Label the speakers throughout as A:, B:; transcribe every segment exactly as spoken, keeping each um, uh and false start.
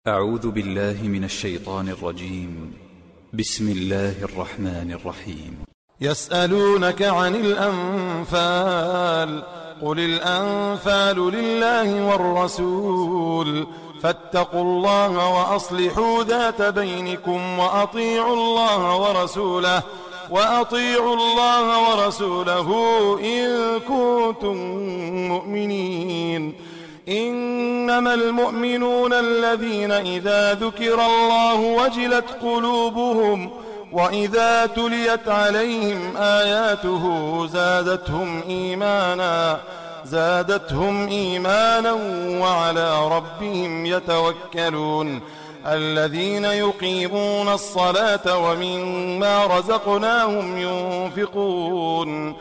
A: أعوذ بالله من الشيطان الرجيم. بسم الله الرحمن الرحيم.
B: يسألونك عن الأنفال قل الأنفال لله والرسول فاتقوا الله وأصلحوا ذات بينكم وأطيعوا الله ورسوله وأطيعوا الله ورسوله إن كنتم مؤمنين. إنما المؤمنون الذين إذا ذكر الله وجلت قلوبهم وإذا تليت عليهم آياته زادتهم إيمانا زادتهم إيمانا وعلى ربهم يتوكلون. الذين يقيمون الصلاة ومما رزقناهم ينفقون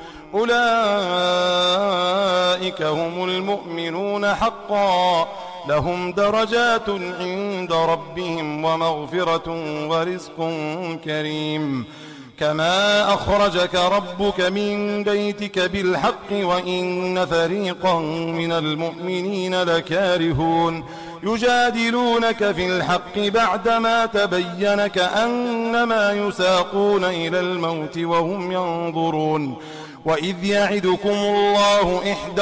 B: أولئك هم المؤمنون حقا لهم درجات عند ربهم ومغفرة ورزق كريم. كما أخرجك ربك من بيتك بالحق وإن فريقا من المؤمنين لكارهون يجادلونك في الحق بعدما تبين كأنما يساقون إلى الموت وهم ينظرون. وإذ يعدكم الله إحدى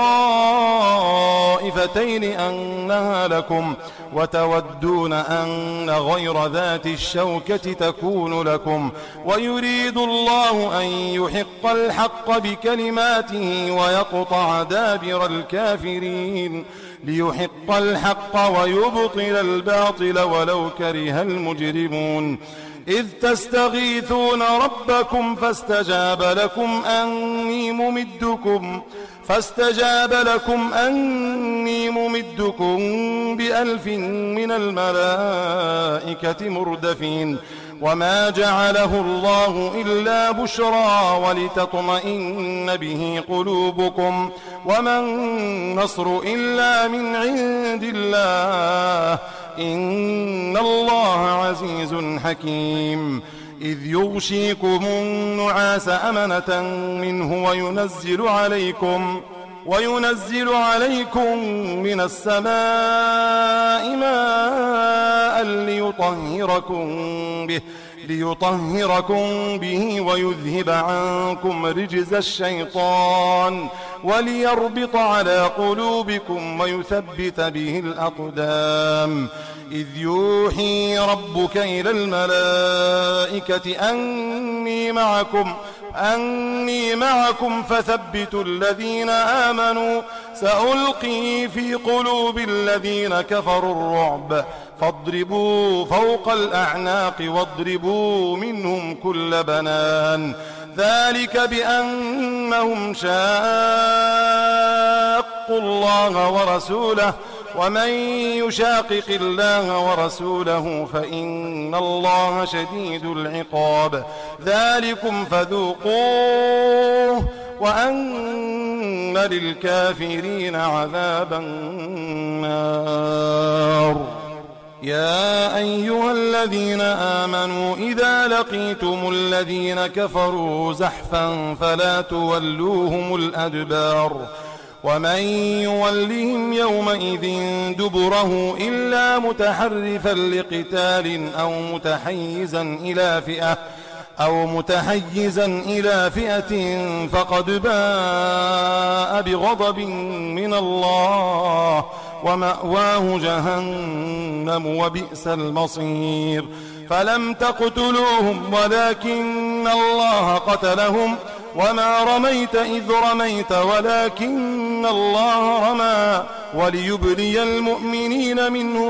B: الطائفتين أنها لكم وتودون أن غير ذات الشوكة تكون لكم ويريد الله أن يحق الحق بكلماته ويقطع دابر الكافرين ليحق الحق ويبطل الباطل ولو كره المجرمون. إذ تستغيثون ربكم فاستجاب لكم أني ممدكم فاستجاب لكم أني ممدكم بألف من الملائكة مردفين. وما جعله الله إلا بشرى ولتطمئن به قلوبكم وما النصر إلا من عند الله إن الله عزيز حكيم. إذ يغشيكم النعاس أمنة منه وينزل عليكم وينزل عليكم من السماء ماء ليطهركم به ليطهركم به ويذهب عنكم رجز الشيطان وليربط على قلوبكم ويثبت به الأقدام. إذ يوحي ربك إلى الملائكة أني معكم أني معكم فثبتوا الذين آمنوا سألقي في قلوب الذين كفروا الرعب فاضربوا فوق الأعناق واضربوا منهم كل بنان. ذلك بأنهم شاقوا الله ورسوله ومن يشاقق الله ورسوله فإن الله شديد العقاب. ذلكم فذوقوه وأن للكافرين عذاب النار. يا أيها الذين آمنوا إذا لقيتم الذين كفروا زحفا فلا تولوهم الأدبار ومن يولهم يومئذ دبره إلا متحرفا لقتال أو متحيزا إلى فئة أو متحيزا إلى فئة فقد باء بغضب من الله ومأواه جهنم وبئس المصير. فلم تقتلوهم ولكن الله قتلهم وما رميت إذ رميت ولكن الله رمى وليبلي المؤمنين منه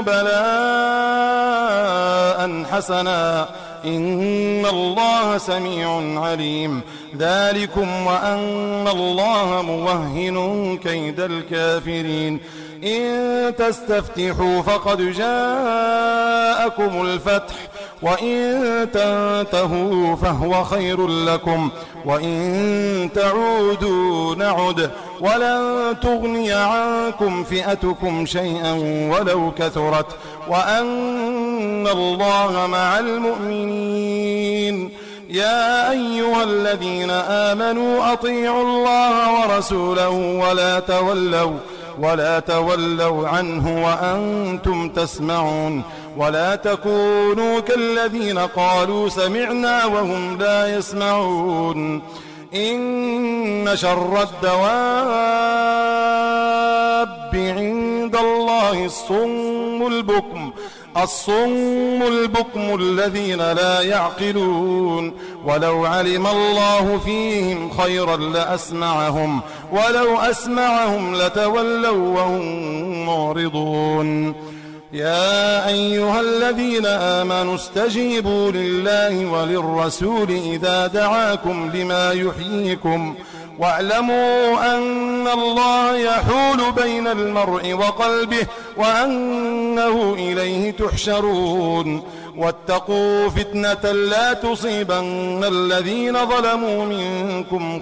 B: بلاء حسنا إن الله سميع عليم. ذلكم وأن الله موهن كيد الكافرين. إن تستفتحوا فقد جاءكم الفتح وإن تنتهوا فهو خير لكم وإن تعودوا نعد ولن تغني عنكم فئتكم شيئا ولو كثرت وأن الله مع المؤمنين. يا أيها الذين آمنوا أطيعوا الله ورسوله ولا تولوا ولا تولوا عنه وأنتم تسمعون ولا تكونوا كالذين قالوا سمعنا وهم لا يسمعون إن شر الدواب عند الله الصم البكم الصم البكم الذين لا يعقلون ولو علم الله فيهم خيرا لأسمعهم ولو أسمعهم لتولوا وهم معرضون يا أيها الذين آمنوا استجيبوا لله وللرسول إذا دعاكم لما يحييكم واعلموا أن الله يحول بين المرء وقلبه وأنه إليه تحشرون واتقوا فتنة لا تصيبن الذين ظلموا منكم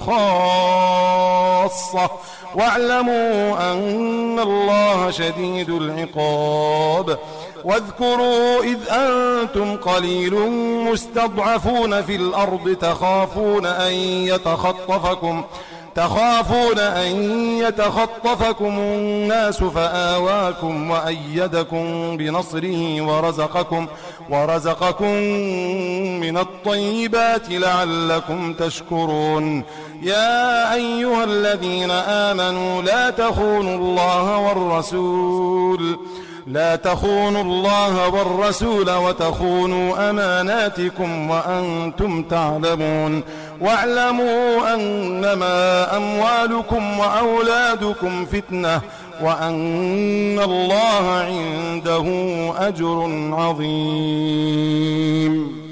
B: خاصة واعلموا أن الله شديد العقاب واذكروا إذ أنتم قليل مستضعفون في الأرض تخافون أن يتخطفكم تخافون أن يتخطفكم الناس فآواكم وأيدكم بنصره ورزقكم ورزقكم من الطيبات لعلكم تشكرون يا أيها الذين آمنوا لا تخونوا الله والرسول لا تخونوا الله والرسول وتخونوا أماناتكم وأنتم تعلمون واعلموا أنما أموالكم وأولادكم فتنة وأن الله عنده أجر عظيم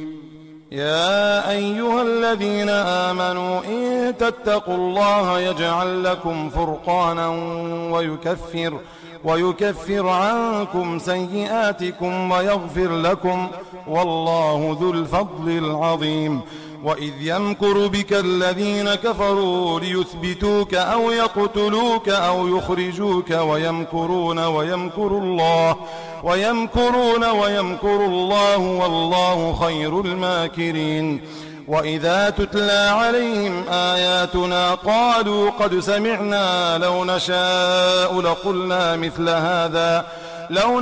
B: يا أيها الذين آمنوا إن تتقوا الله يجعل لكم فرقانا ويكفر ويكفر عنكم سيئاتكم ويغفر لكم والله ذو الفضل العظيم وإذ يمكر بك الذين كفروا ليثبتوك أو يقتلوك أو يخرجوك ويمكرون ويمكر الله ويمكرون ويمكر الله والله خير الماكرين وإذا تتلى عليهم آياتنا قالوا قد سمعنا لو نشاء لقلنا مثل هذا لو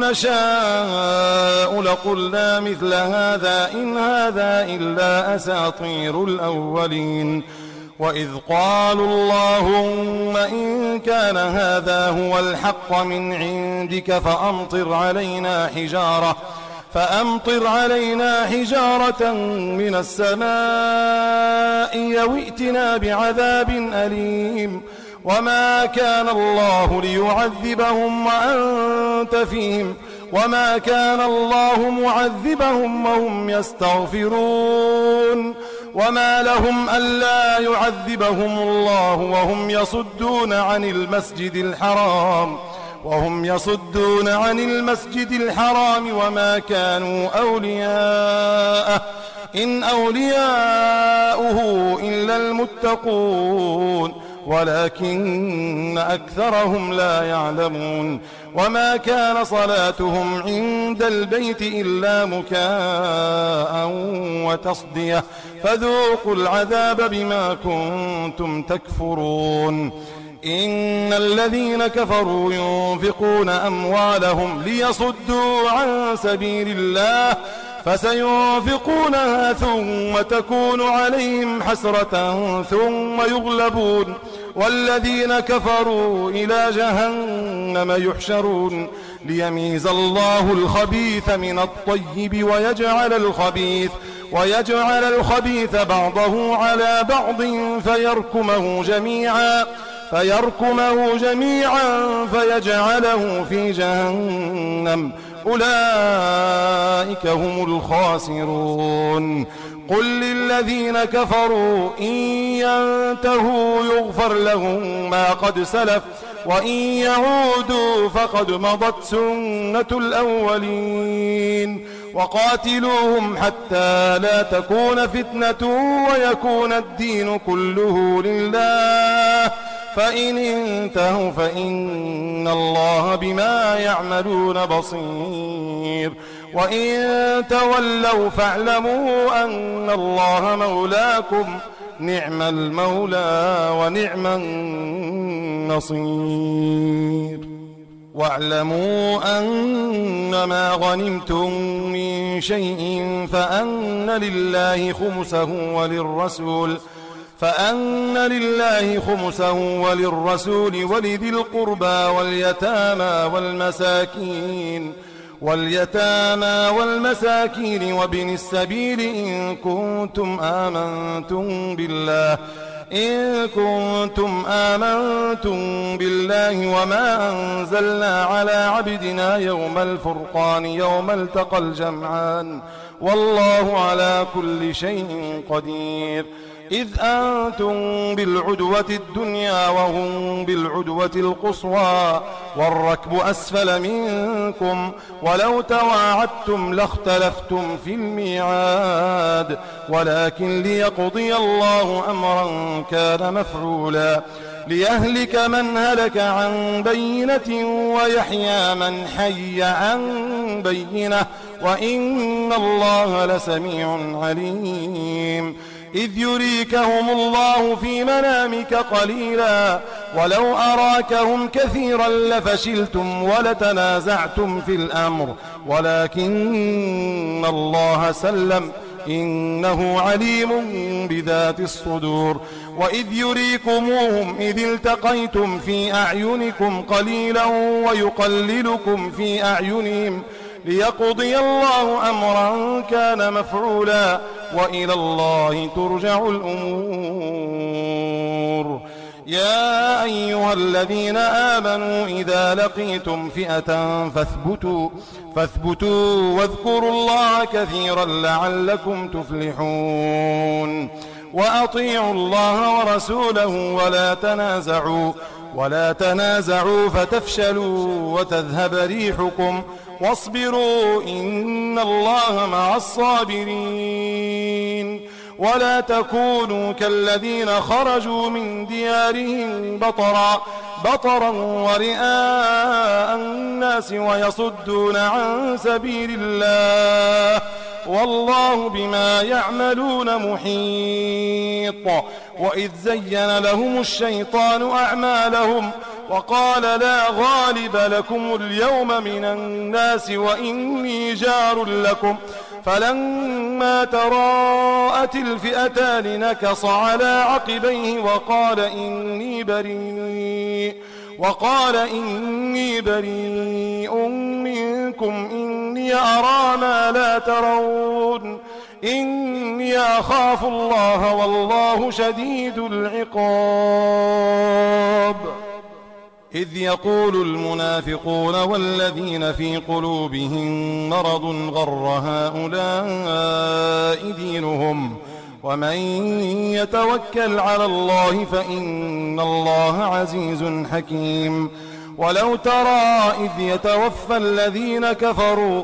B: نشاء لقلنا مثل هذا إن هذا إلا أساطير الأولين وإذ قالوا اللهم إن كان هذا هو الحق من عندك فأمطر علينا حجارة فأمطر علينا حجارة من السماء يوئتنا بعذاب أليم وما كان الله ليعذبهم وأنت فيهم وما كان الله معذبهم وهم يستغفرون وما لهم ألا يعذبهم الله وهم يصدون عن المسجد الحرام وهم يصدون عن المسجد الحرام وما كانوا أولياءه إن أولياؤه إلا المتقون ولكن أكثرهم لا يعلمون وما كان صلاتهم عند البيت إلا مكاء وتصدية فذوقوا العذاب بما كنتم تكفرون إن الذين كفروا ينفقون أموالهم ليصدوا عن سبيل الله فسينفقونها ثم تكون عليهم حسرة ثم يغلبون والذين كفروا إلى جهنم يحشرون ليميز الله الخبيث من الطيب ويجعل الخبيث ويجعل الخبيث بعضه على بعض فيركمه جميعا فيركمه جميعا فيجعله في جهنم أولئك هم الخاسرون قل للذين كفروا إن ينتهوا يغفر لهم ما قد سلف وإن يعودوا فقد مضت سنة الأولين وقاتلوهم حتى لا تكون فتنة ويكون الدين كله لله فإن انتهوا فإن الله بما يعملون بصير وإن تولوا فاعلموا أن الله مولاكم نعم المولى ونعم نصير. واعلموا أنما غنمتم من شيء فأن لله خمسه وللرسول فأن لله خمسه وللرسول ولذي القربى واليتامى والمساكين واليتامى والمساكين وابن السبيل إن كنتم آمنتم بالله إن كنتم آمنتم بالله وما أنزلنا على عبدنا يوم الفرقان يوم التقى الجمعان والله على كل شيء قدير. إذ أنتم بالعدوة الدنيا وهم بالعدوة القصوى والركب أسفل منكم ولو تواعدتم لاختلفتم في الميعاد ولكن ليقضي الله أمرا كان مفعولا ليهلك من هلك عن بينة ويحيى من حي عن بينة وإن الله لسميع عليم. إذ يريكهم الله في منامك قليلا ولو أراكهم كثيرا لفشلتم ولتنازعتم في الأمر ولكن الله سلم إنه عليم بذات الصدور. وإذ يريكموهم إذ التقيتم في أعينكم قليلا ويقللكم في أعينهم ليقضي الله أمرا كان مفعولا وإلى الله ترجع الأمور. يا أيها الذين آمنوا إذا لقيتم فئة فاثبتوا فاثبتوا واذكروا الله كثيرا لعلكم تفلحون. وأطيعوا الله ورسوله ولا تنازعوا ولا تنازعوا فتفشلوا وتذهب ريحكم واصبروا إن الله مع الصابرين. ولا تكونوا كالذين خرجوا من ديارهم بطرا بطرا ورئاء الناس ويصدون عن سبيل الله والله بما يعملون محيط. وإذ زين لهم الشيطان أعمالهم وقال لا غالب لكم اليوم من الناس وإني جار لكم فلما تراءت الفئتان نكص على عقبيه وقال إني بريء وقال إني بريء منكم إني أرى ما لا ترون إني أخاف الله والله شديد العقاب. إذ يقول المنافقون والذين في قلوبهم مرض غر هؤلاء دينهم ومن يتوكل على الله فإن الله عزيز حكيم. ولو ترى إذ يتوفى الذين كفروا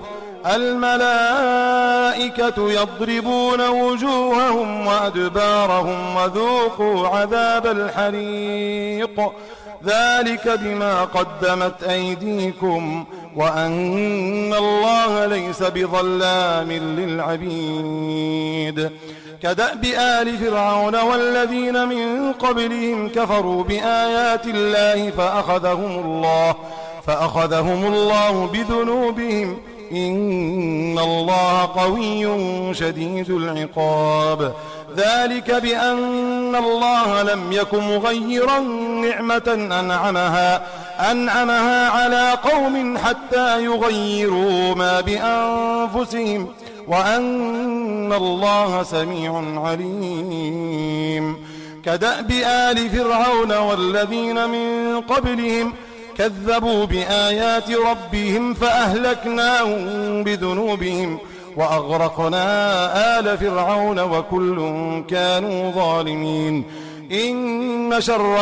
B: الملائكة يضربون وجوههم وأدبارهم وذوقوا عذاب الحريق ذلك بما قدمت أيديكم وأن الله ليس بظلام للعبيد. كدأب آل فرعون والذين من قبلهم كفروا بآيات الله فأخذهم الله فأخذهم الله بذنوبهم إن الله قوي شديد العقاب. ذلك بأن الله لم يك مغيرا نعمة أنعمها أنعمها على قوم حتى يغيروا ما بأنفسهم وأن الله سميع عليم. كدأب آل فرعون والذين من قبلهم كذبوا بآيات ربهم فأهلكناهم بذنوبهم وأغرقنا آل فرعون وكل كانوا ظالمين. إن شر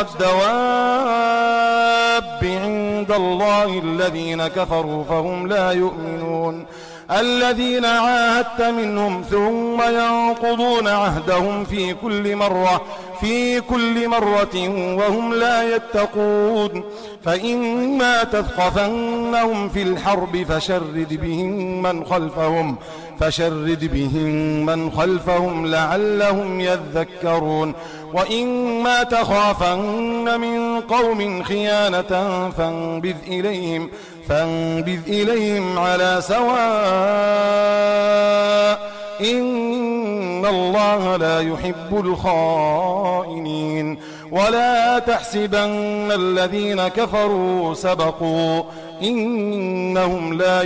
B: الدواب عند الله الذين كفروا فهم لا يؤمنون الذين عاهدت منهم ثم ينقضون عهدهم في كل مرة في كل مرة وهم لا يتقون فإما تثقفنهم في الحرب فشرد بهم من خلفهم فشرد بهم من خلفهم لعلهم يذكرون وإما تخافن من قوم خيانة فانبذ إليهم فانبذ إليهم على سواء إن الله لا يحب الخائنين ولا تحسبن الذين كفروا سبقوا إنهم لا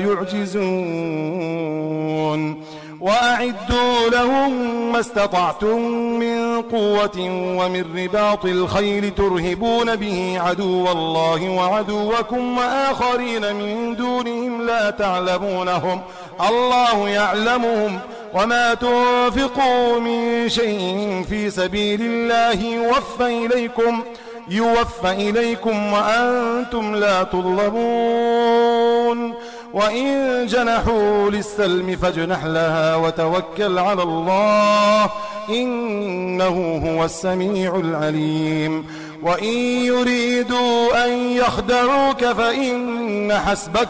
B: يعجزون وأعدوا لهم ما استطعتم من قوة ومن رباط الخيل ترهبون به عدو الله وعدوكم وآخرين من دونهم لا تعلمونهم الله يعلمهم وما تنفقوا من شيء في سبيل الله يوفى إليكم يوفى إليكم وأنتم لا تظلمون وإن جنحوا للسلم فاجنح لها وتوكل على الله إنه هو السميع العليم وإن يريدوا أن يخدعوك فإن حسبك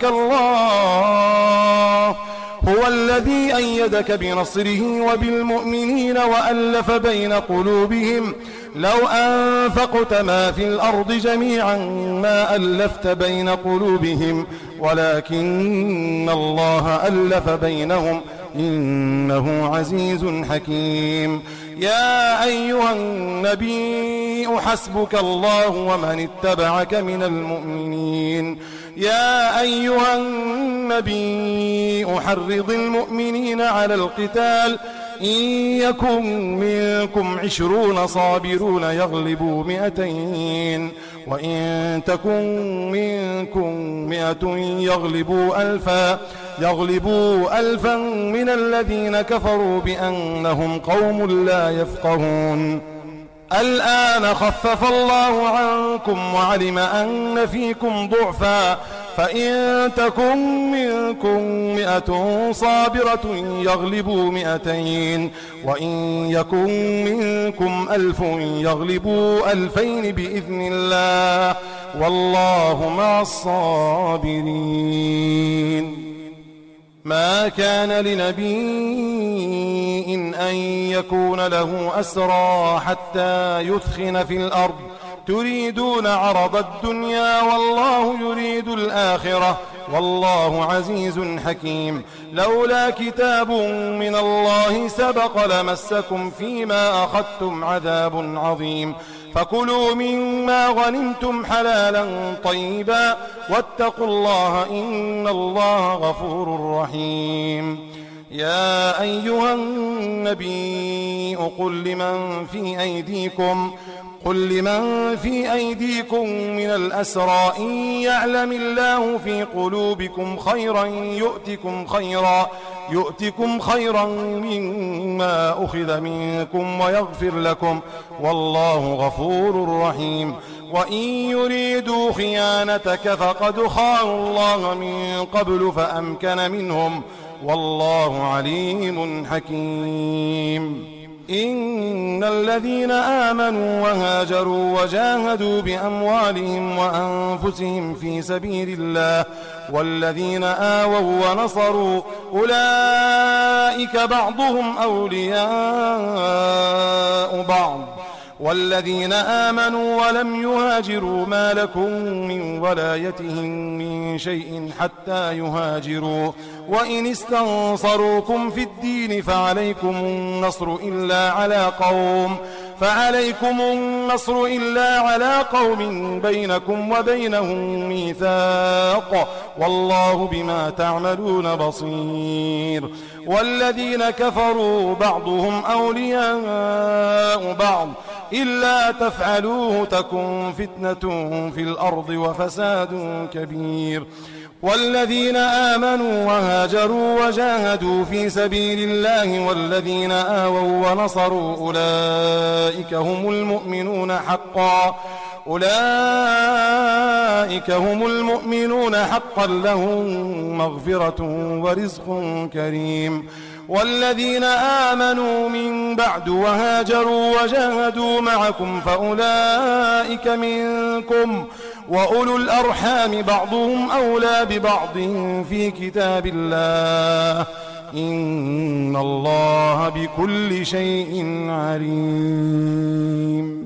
B: الله هو الذي أيدك بنصره وبالمؤمنين وألف بين قلوبهم لو أنفقت ما في الأرض جميعا ما ألفت بين قلوبهم ولكن الله ألف بينهم إنه عزيز حكيم يا أيها النبي حسبك الله ومن اتبعك من المؤمنين يا أيها النبي حرض المؤمنين على القتال إن يكن منكم عشرون صابرون يغلبوا مئتين وإن تكن منكم مئة يغلبوا ألفا يغلبوا ألفا من الذين كفروا بأنهم قوم لا يفقهون الآن خفف الله عنكم وعلم أن فيكم ضعفا فإن تكن منكم مئة صابرة يغلبوا مئتين وإن يكن منكم ألف يغلبوا ألفين بإذن الله والله مع الصابرين ما كان لنبي أن يكون له أسرى حتى يثخن في الأرض تريدون عرض الدنيا والله يريد الآخرة والله عزيز حكيم لولا كتاب من الله سبق لمسكم فيما أخذتم عذاب عظيم فكلوا مما غنمتم حلالا طيبا واتقوا الله إن الله غفور رحيم يا أيها النبي قل لمن في أيديكم قل لمن في أيديكم من الأسرى إن يعلم الله في قلوبكم خيرا يؤتكم خيرا يؤتكم خيرا مما أخذ منكم ويغفر لكم والله غفور رحيم وإن يريدوا خيانتك فقد خانوا الله من قبل فأمكن منهم والله عليم حكيم إن الذين آمنوا وهاجروا وجاهدوا بأموالهم وأنفسهم في سبيل الله والذين آووا ونصروا أولئك بعضهم أولياء بعض والذين آمنوا ولم يهاجروا ما لكم من ولايتهم من شيء حتى يهاجروا وإن استنصروكم في الدين فعليكم النصر إلا على قوم فعليكم النصر إلا على قوم بينكم وبينهم ميثاق والله بما تعملون بصير والذين كفروا بعضهم أولياء بعض إلا تفعلوه تكن فتنة في الأرض وفساد كبير والذين آمنوا وهاجروا وجاهدوا في سبيل الله والذين آووا ونصروا أولئك هم المؤمنون حقا أولئك هم المؤمنون حقا لهم مغفرة ورزق كريم والذين آمنوا من بعد وهاجروا وجاهدوا معكم فأولئك منكم وأولو الأرحام بعضهم أولى ببعض في كتاب الله إن الله بكل شيء عليم.